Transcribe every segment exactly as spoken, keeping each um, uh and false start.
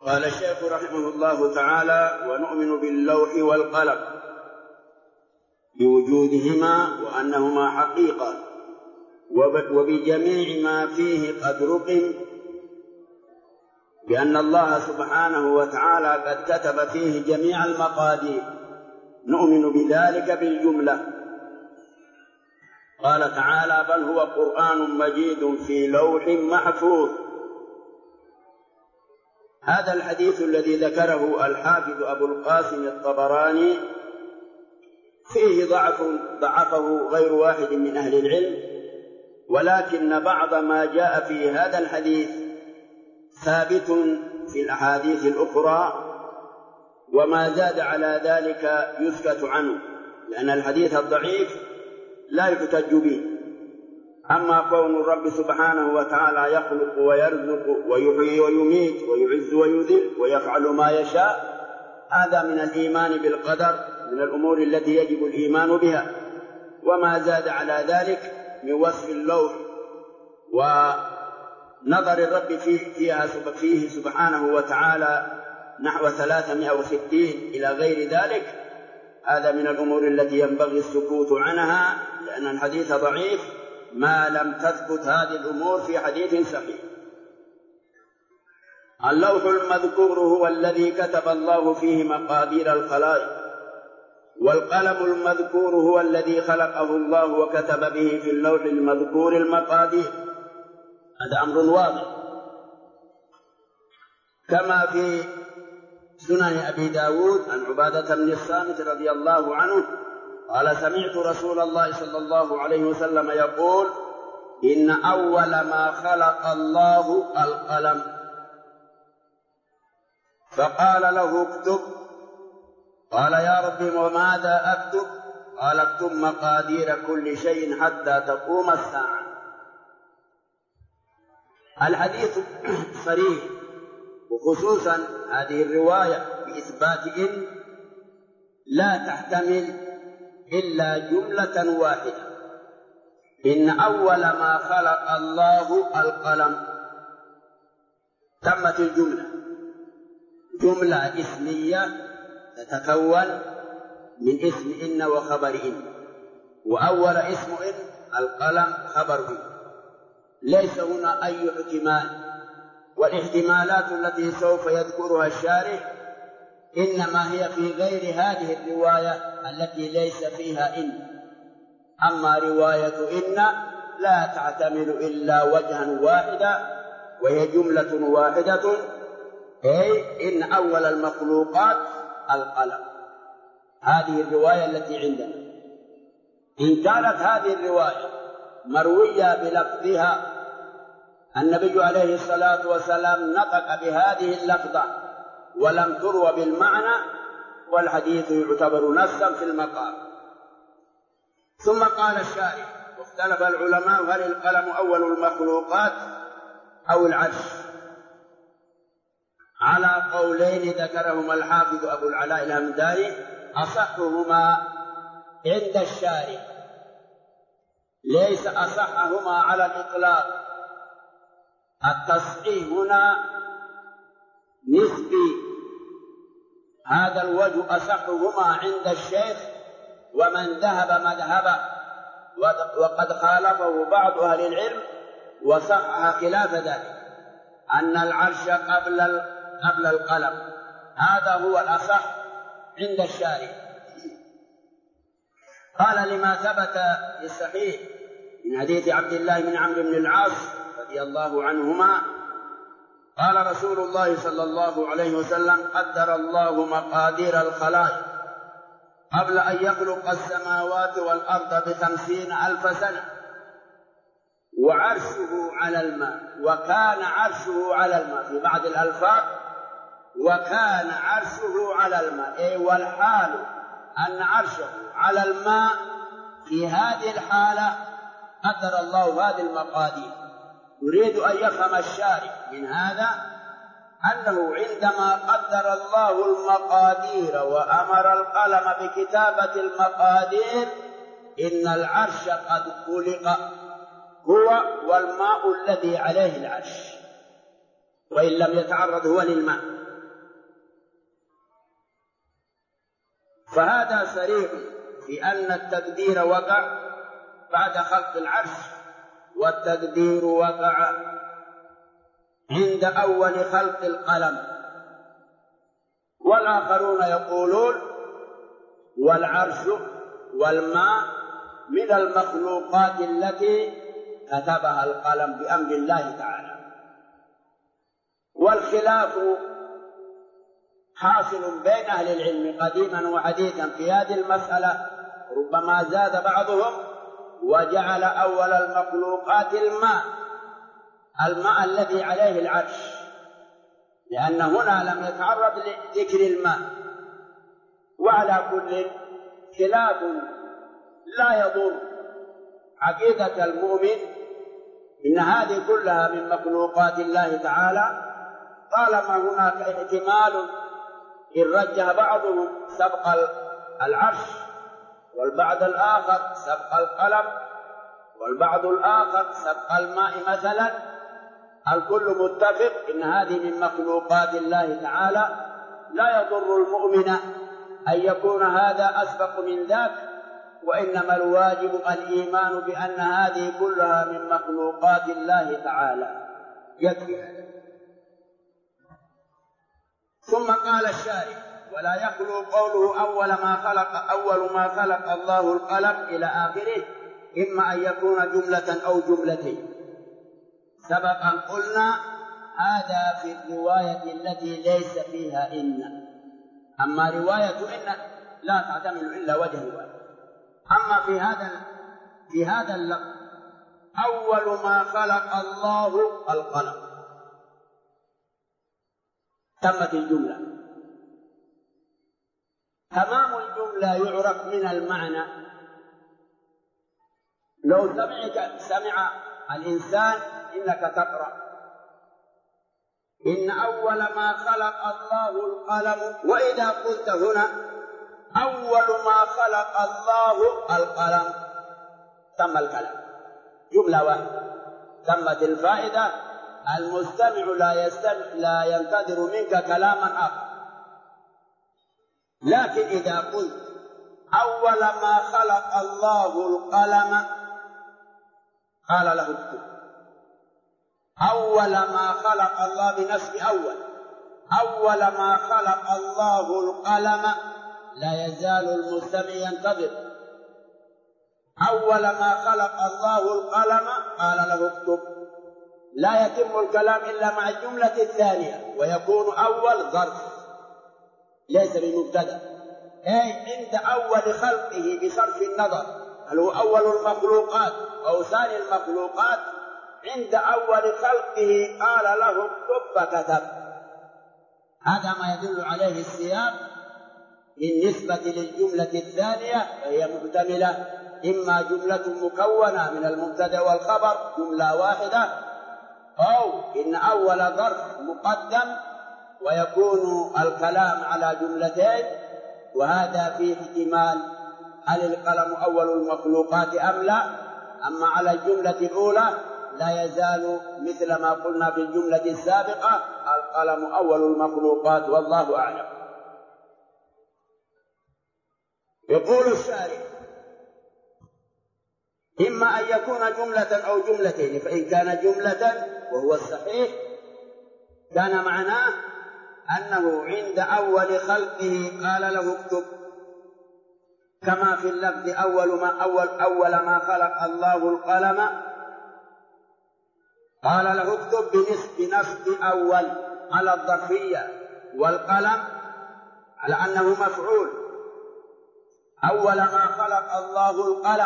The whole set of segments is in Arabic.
قال الشيخ رحمه الله تعالى: ونؤمن باللوح والقلم بوجودهما وأنهما حقيقة، وبجميع ما فيه قد رقم، بأن الله سبحانه وتعالى قد كتب فيه جميع المقادير. نؤمن بذلك بالجملة. قال تعالى: بل هو قرآن مجيد في لوح محفوظ. هذا الحديث الذي ذكره الحافظ أبو القاسم الطبراني فيه ضعف ضعفه غير واحد من أهل العلم، ولكن بعض ما جاء في هذا الحديث ثابت في الأحاديث الأخرى، وما زاد على ذلك يسكت عنه، لأن الحديث الضعيف لا يحتج به. أما كون الرب سبحانه وتعالى يخلق ويرزق ويحيي ويميت ويعز ويذل ويفعل ما يشاء، هذا من الإيمان بالقدر، من الأمور التي يجب الإيمان بها. وما زاد على ذلك من وصف اللوح ونظر الرب فيه, فيه سبحانه وتعالى نحو ثلاثمائة وستين إلى غير ذلك، هذا من الأمور التي ينبغي السكوت عنها، لأن الحديث ضعيف ما لم تثبت هذه الأمور في حديث صحيح. اللوح المذكور هو الذي كتب الله فيه مقادير الخلائق، والقلم المذكور هو الذي خلقه الله وكتب به في اللوح المذكور المقادير. هذا أمر واضح، كما في سنن أبي داود عن عبادة بن الصامت رضي الله عنه قال: سمعت رسول الله صلى الله عليه وسلم يقول: إن أول ما خلق الله القلم، فقال له: اكتب. قال: يا رب وماذا أكتب؟ قال: اكتب مقادير كل شيء حتى تقوم الساعة. الحديث صريح، وخصوصا هذه الرواية بإثبات إن لا تحتمل إلا جملة واحدة: إن أول ما خلق الله القلم. تمت الجملة، جملة اسمية تتكون من اسم إن وخبر إن، وأول اسم إن القلم خبر إن، ليس هنا أي احتمال. والاحتمالات التي سوف يذكرها الشارح إنما هي في غير هذه الرواية التي ليس فيها إن. أما رواية إن لا تعتمد إلا وجها واحدا، وهي جملة واحدة، أي إن أول المخلوقات القلم. هذه الرواية التي عندنا. إن كانت هذه الرواية مروية بلفظها، النبي عليه الصلاة والسلام نطق بهذه اللفظة ولم تروى بالمعنى، والحديث يعتبر نصا في المقام. ثم قال الشارح: واختلف العلماء هل القلم أول المخلوقات أو العرش، على قولين ذكرهما الحافظ أبو العلاء الهمداني، أصحهما عند الشارح، ليس أصحهما على الإطلاق. التصحيح هنا نسبي، هذا الوجه أصحهما عند الشيخ ومن ذهب مذهبه، وقد خالفه بعض أهل العلم وصحح خلاف ذلك، أن العرش قبل قبل القلم. هذا هو الأصح عند الشارع. قال: لما ثبت في الصحيح من حديث عبد الله بن عمرو بن العاص رضي الله عنهما قال رسول الله صلى الله عليه وسلم: قدر الله مقادير الخلائق قبل أن يخلق السماوات والأرض بخمسين ألف سنة، وعرشه على الماء، وكان عرشه على الماء في بعض الألفاظ، وكان عرشه على الماء، أي والحال أن عرشه على الماء. في هذه الحالة قدر الله هذه المقادير. يريد أن يفهم الشارع من هذا أنه عندما قدر الله المقادير وأمر القلم بكتابة المقادير، إن العرش قد خلق هو والماء الذي عليه العرش، وإن لم يتعرض هو للماء. فهذا صريح في أن التقدير وقع بعد خلق العرش، والتقدير وقع عند أول خلق القلم. والآخرون يقولون والعرش والماء من المخلوقات التي كتبها القلم بأمر الله تعالى. والخلاف حاصل بين أهل العلم قديما وحديثا في هذه المسألة، ربما زاد بعضهم وجعل أول المخلوقات الماء، الماء الذي عليه العرش، لأن هنا لم يتعرض لذكر الماء. وعلى كل خلاف لا يضر عقيدة المؤمن، إن هذه كلها من مخلوقات الله تعالى، طالما هناك احتمال إن رجح بعضهم سبق العرش، والبعض الآخر سبق القلم، والبعض الآخر سبق الماء مثلا، الكل متفق إن هذه من مخلوقات الله تعالى. لا يضر المؤمن أن يكون هذا أسبق من ذاك، وإنما الواجب الإيمان بأن هذه كلها من مخلوقات الله تعالى، يكفي هذا. ثم قال الشارح: ولا يخلو قوله أول ما خلق أول ما خلق الله القلم إلى آخره، إما أن يكون جملة أو جملتين. سبقا قلنا هذا في الرواية التي ليس فيها إن، أما رواية إن لا تعتمل إلا وجه واحد. أما في هذا في هذا اللفظ أول ما خلق الله القلم، تمت الجملة. تمام الجملة يعرف من المعنى. لو سمعك سمع الإنسان إنك تقرأ إن أول ما خلق الله القلم، وإذا قلت هنا أول ما خلق الله القلم، تم الكلام، جملة واحدة، تمت الفائدة. المستمع لا يستمع لا ينتظر منك كلاما آخر. لكن إذا قلت أول ما خلق الله القلم، قال له اكتب. أول ما خلق الله بنسب أول، أول ما خلق الله القلم، لا يزال المستمع ينتظر. أول ما خلق الله القلم قال له اكتب. لا يتم الكلام إلا مع الجملة الثانية، ويكون أول ظرف ليس بمبتدأ، أي عند أول خلقه بصرف النظر هل هو أول المخلوقات أو ثاني المخلوقات، عند أول خلقه قال له اكتب فكتب. هذا ما يدل عليه السياق بالنسبة للجملة الثانية، فهي محتملة إما جملة مكونة من المبتدأ والخبر جملة واحدة، أو إن أول ظرف مقدم ويكون الكلام على جملتين، وهذا فيه احتمال هل القلم أول المخلوقات أم لا. أما على الجملة الأولى لا يزال مثل ما قلنا في الجملة السابقة، القلم أول المخلوقات، والله أعلم. يقول الشارح: إما أن يكون جملة أو جملتين، فإن كان جملة وهو الصحيح كان معناه أنه عند أول خلقه قال له اكتب، كما في اللفظ أول ما أول أول ما خلق الله القلم قال له اكتب بنصب أول على الظرفية، والقلم على أنه مفعول. أول ما خلق الله القلم،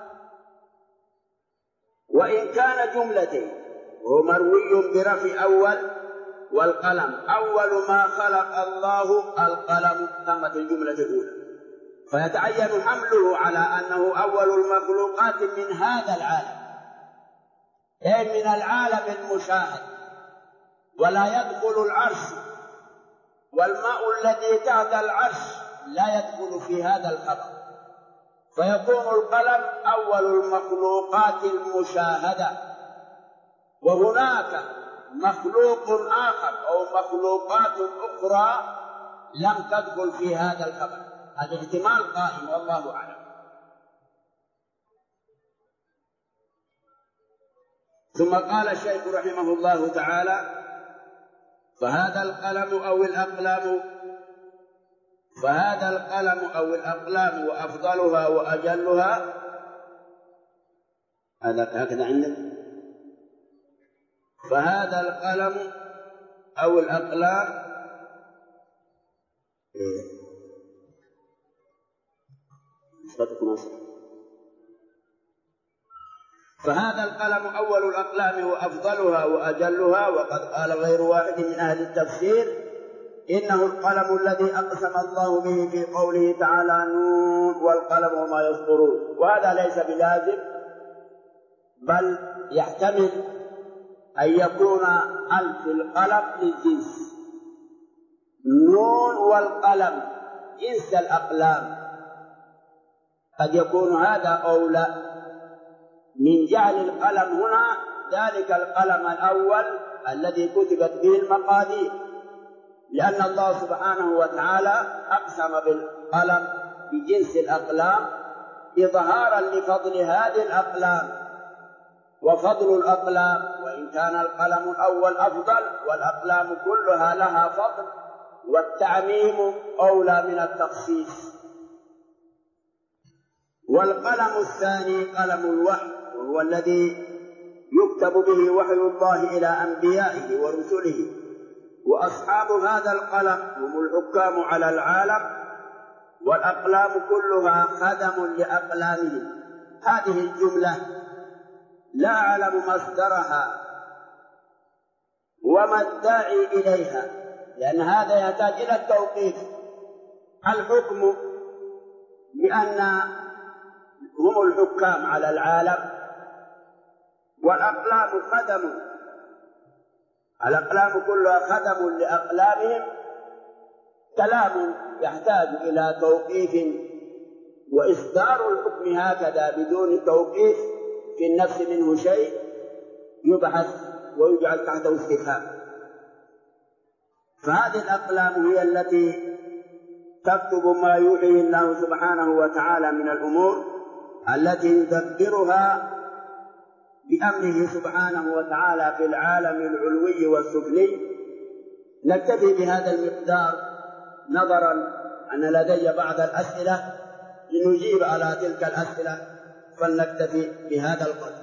وإن كان جملتين وهو مروي برفع أول والقلم، أول ما خلق الله القلم، تمت الجملة الأولى، فيتعين حمله على أنه أول المخلوقات من هذا العالم، أي من العالم المشاهد. ولا يدخل العرش، والماء الذي تحت العرش لا يدخل في هذا الخبر، فيكون القلم أول المخلوقات المشاهدة. وهناك مخلوق آخر أو مخلوقات أخرى لم تدخل في هذا الخبر، الاحتمال قائم والله أعلم. ثم قال الشيخ رحمه الله تعالى: فهذا القلم أو الأقلام فهذا القلم أو الأقلام وأفضلها وأجلها. هذا هكذا عندك. فهذا القلم أو الأقلام فهذا القلم أول الأقلام وأفضلها وأجلها. وقد قال غير واحد من أهل التفسير: إنه القلم الذي أقسم الله به في قوله تعالى: نون والقلم وما يسطرون. وهذا ليس بلازم، بل يحتمل أن يكون ألف القلم للجنس. نون والقلم جنس الأقلام، قد يكون هذا أولى من جعل القلم هنا ذلك القلم الأول الذي كتبت به المقادير، لأن الله سبحانه وتعالى أقسم بالقلم بجنس الأقلام إظهارا لفضل هذه الأقلام. وفضل الأقلام، وإن كان القلم الأول أفضل، والأقلام كلها لها فضل، والتعميم أولى من التخصيص. والقلم الثاني قلم الوحي، وهو الذي يكتب به وحي الله إلى أنبيائه ورسله. وأصحاب هذا القلم هم الحكام على العالم، والأقلام كلها خدم لأقلامهم. هذه الجملة لا أعلم مصدرها وما الداعي إليها، لأن هذا يحتاج إلى التوقيف. الحكم بأن هم الحكام على العالم، والأقلام خدم، الأقلام كلها خدم لأقلامهم. كلام يحتاج إلى توقيف، وإصدار الحكم هكذا بدون توقيف في النفس منه شيء يبحث ويجعل تحته استفهام. فهذه الأقلام هي التي تكتب ما يوحيه الله سبحانه وتعالى من الأمور التي يدبرها بأمره سبحانه وتعالى في العالم العلوي والسفلي. نكتفي بهذا المقدار نظرا أن لدي بعض الأسئلة لنجيب على تلك الأسئلة، فلنكتفي بهذا القدر.